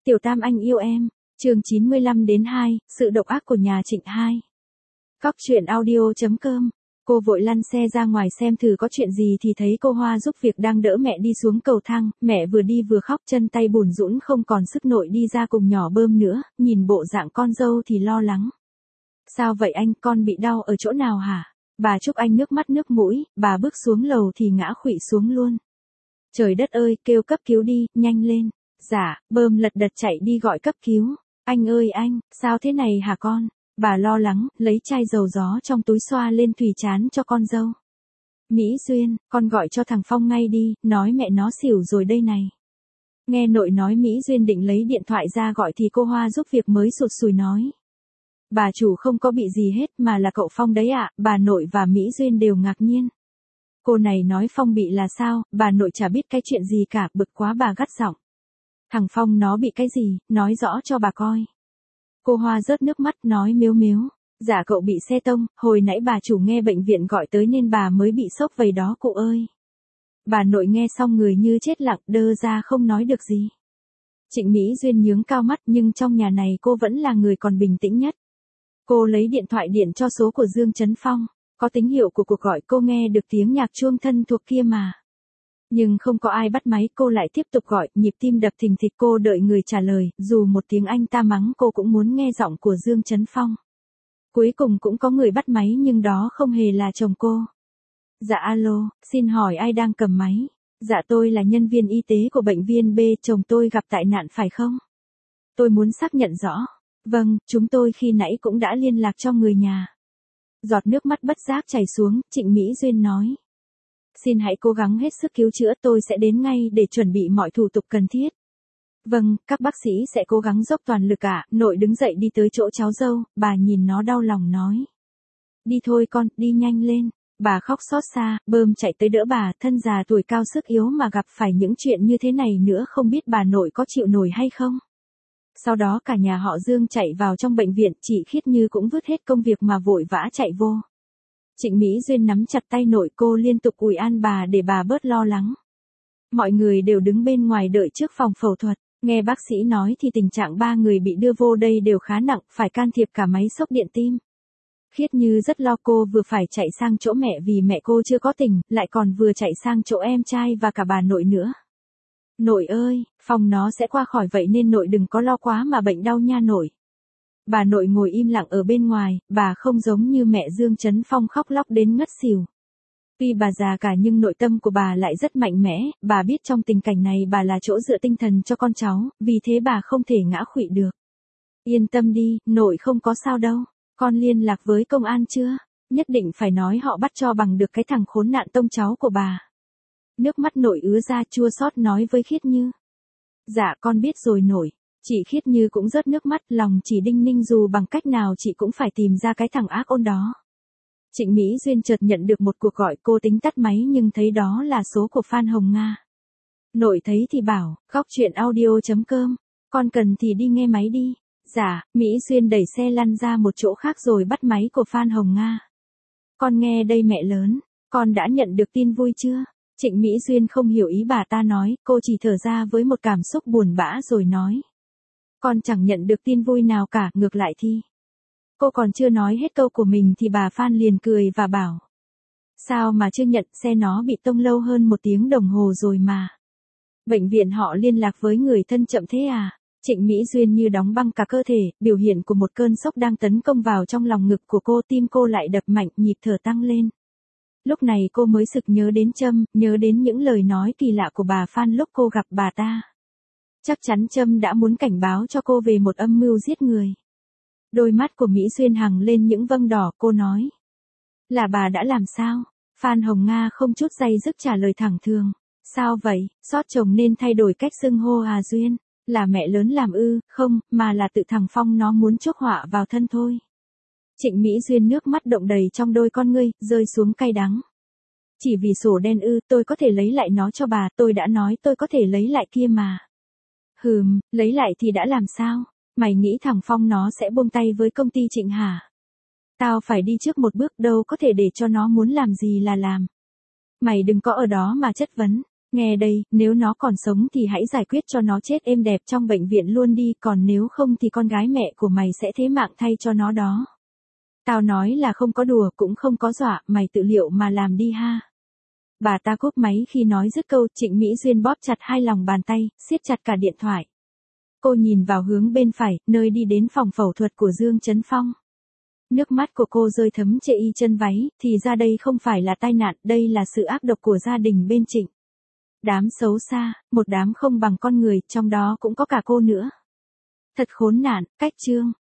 Tiểu Tam anh yêu em. Chương 95-2, sự độc ác của nhà Trịnh 2. Cóc truyện audio.com. Cô vội lăn xe ra ngoài xem thử có chuyện gì thì thấy cô Hoa giúp việc đang đỡ mẹ đi xuống cầu thang, mẹ vừa đi vừa khóc chân tay bủn rũn không còn sức nội đi ra cùng nhỏ Bơm nữa, nhìn bộ dạng con dâu thì lo lắng. Sao vậy anh, con bị đau ở chỗ nào hả? Bà Trúc Anh nước mắt nước mũi, bà bước xuống lầu thì ngã khuỵu xuống luôn. Trời đất ơi, kêu cấp cứu đi, nhanh lên. Dạ, Bơm lật đật chạy đi gọi cấp cứu. Anh ơi anh, sao thế này hả con? Bà lo lắng, lấy chai dầu gió trong túi xoa lên thùy trán cho con dâu. Mỹ Duyên, con gọi cho thằng Phong ngay đi, nói mẹ nó xỉu rồi đây này. Nghe nội nói Mỹ Duyên định lấy điện thoại ra gọi thì cô Hoa giúp việc mới sụt sùi nói. Bà chủ không có bị gì hết mà là cậu Phong đấy ạ, bà nội và Mỹ Duyên đều ngạc nhiên. Cô này nói Phong bị là sao, bà nội chả biết cái chuyện gì cả, bực quá bà gắt giọng. Thằng Phong nó bị cái gì, nói rõ cho bà coi. Cô Hoa rớt nước mắt nói mếu mếu. Dạ cậu bị xe tông, hồi nãy bà chủ nghe bệnh viện gọi tới nên bà mới bị sốc vậy đó cụ ơi. Bà nội nghe xong người như chết lặng đơ ra không nói được gì. Trịnh Mỹ Duyên nhướng cao mắt nhưng trong nhà này cô vẫn là người còn bình tĩnh nhất. Cô lấy điện thoại điện cho số của Dương Trấn Phong. Có tín hiệu của cuộc gọi cô nghe được tiếng nhạc chuông thân thuộc kia mà. Nhưng không có ai bắt máy cô lại tiếp tục gọi, nhịp tim đập thình thịch cô đợi người trả lời, dù một tiếng anh ta mắng cô cũng muốn nghe giọng của Dương Trấn Phong. Cuối cùng cũng có người bắt máy nhưng đó không hề là chồng cô. Dạ alo, xin hỏi ai đang cầm máy? Dạ tôi là nhân viên y tế của bệnh viện B, chồng tôi gặp tai nạn phải không? Tôi muốn xác nhận rõ. Vâng, chúng tôi khi nãy cũng đã liên lạc cho người nhà. Giọt nước mắt bất giác chảy xuống, Trịnh Mỹ Duyên nói. Xin hãy cố gắng hết sức cứu chữa, tôi sẽ đến ngay để chuẩn bị mọi thủ tục cần thiết. Vâng, các bác sĩ sẽ cố gắng dốc toàn lực ạ. Nội đứng dậy đi tới chỗ cháu dâu, bà nhìn nó đau lòng nói. Đi thôi con, đi nhanh lên. Bà khóc xót xa, Bơm chạy tới đỡ bà, thân già tuổi cao sức yếu mà gặp phải những chuyện như thế này nữa không biết bà nội có chịu nổi hay không. Sau đó cả nhà họ Dương chạy vào trong bệnh viện, chị Khiết Như cũng vứt hết công việc mà vội vã chạy vô. Trịnh Mỹ Duyên nắm chặt tay nội cô liên tục ủi an bà để bà bớt lo lắng. Mọi người đều đứng bên ngoài đợi trước phòng phẫu thuật, nghe bác sĩ nói thì tình trạng ba người bị đưa vô đây đều khá nặng, phải can thiệp cả máy xốc điện tim. Khiết Như rất lo cô vừa phải chạy sang chỗ mẹ vì mẹ cô chưa có tỉnh, lại còn vừa chạy sang chỗ em trai và cả bà nội nữa. Nội ơi, Phong nó sẽ qua khỏi vậy nên nội đừng có lo quá mà bệnh đau nha nội. Bà nội ngồi im lặng ở bên ngoài, bà không giống như mẹ Dương Trấn Phong khóc lóc đến ngất xỉu. Tuy bà già cả nhưng nội tâm của bà lại rất mạnh mẽ, bà biết trong tình cảnh này bà là chỗ dựa tinh thần cho con cháu, vì thế bà không thể ngã khuỵu được. Yên tâm đi, nội không có sao đâu, con liên lạc với công an chưa? Nhất định phải nói họ bắt cho bằng được cái thằng khốn nạn tông cháu của bà. Nước mắt nội ứa ra chua xót nói với Khiết Như. Dạ con biết rồi nội. Chị Khiết Như cũng rớt nước mắt, lòng chỉ đinh ninh dù bằng cách nào chị cũng phải tìm ra cái thằng ác ôn đó. Trịnh Mỹ Duyên chợt nhận được một cuộc gọi, cô tính tắt máy nhưng thấy đó là số của Phan Hồng Nga. Nội thấy thì bảo, Cóc truyện audio.com, con cần thì đi nghe máy đi. Dạ, Mỹ Duyên đẩy xe lăn ra một chỗ khác rồi bắt máy của Phan Hồng Nga. Con nghe đây mẹ lớn, con đã nhận được tin vui chưa? Trịnh Mỹ Duyên không hiểu ý bà ta nói, cô chỉ thở ra với một cảm xúc buồn bã rồi nói. Con chẳng nhận được tin vui nào cả, ngược lại thì. Cô còn chưa nói hết câu của mình thì bà Phan liền cười và bảo. Sao mà chưa nhận, xe nó bị tông lâu hơn 1 tiếng đồng hồ rồi mà. Bệnh viện họ liên lạc với người thân chậm thế à? Trịnh Mỹ Duyên như đóng băng cả cơ thể, biểu hiện của một cơn sốc đang tấn công vào trong lòng ngực của cô, tim cô lại đập mạnh, nhịp thở tăng lên. Lúc này cô mới sực nhớ đến Trâm, nhớ đến những lời nói kỳ lạ của bà Phan lúc cô gặp bà ta. Chắc chắn Trâm đã muốn cảnh báo cho cô về một âm mưu giết người. Đôi mắt của Mỹ Duyên hằng lên những vâng đỏ, cô nói. Là bà đã làm sao? Phan Hồng Nga không chút day dứt trả lời thẳng thường. Sao vậy, xót chồng nên thay đổi cách xưng hô à Duyên? Là mẹ lớn làm ư? Không, mà là tự thằng Phong nó muốn chuốc họa vào thân thôi. Trịnh Mỹ Duyên nước mắt động đầy trong đôi con ngươi, rơi xuống cay đắng. Chỉ vì sổ đen ư, tôi có thể lấy lại nó cho bà, tôi đã nói tôi có thể lấy lại kia mà. Lấy lại thì đã làm sao? Mày nghĩ thằng Phong nó sẽ buông tay với công ty Trịnh hả? Tao phải đi trước một bước, đâu có thể để cho nó muốn làm gì là làm. Mày đừng có ở đó mà chất vấn. Nghe đây, nếu nó còn sống thì hãy giải quyết cho nó chết êm đẹp trong bệnh viện luôn đi, còn nếu không thì con gái mẹ của mày sẽ thế mạng thay cho nó đó. Tao nói là không có đùa cũng không có dọa, mày tự liệu mà làm đi ha. Bà ta cúp máy khi nói dứt câu, Trịnh Mỹ Duyên bóp chặt hai lòng bàn tay, siết chặt cả điện thoại. Cô nhìn vào hướng bên phải, nơi đi đến phòng phẫu thuật của Dương Chấn Phong. Nước mắt của cô rơi thấm trệ y chân váy, thì ra đây không phải là tai nạn, đây là sự ác độc của gia đình bên Trịnh. Đám xấu xa, một đám không bằng con người, trong đó cũng có cả cô nữa. Thật khốn nạn, cách chương.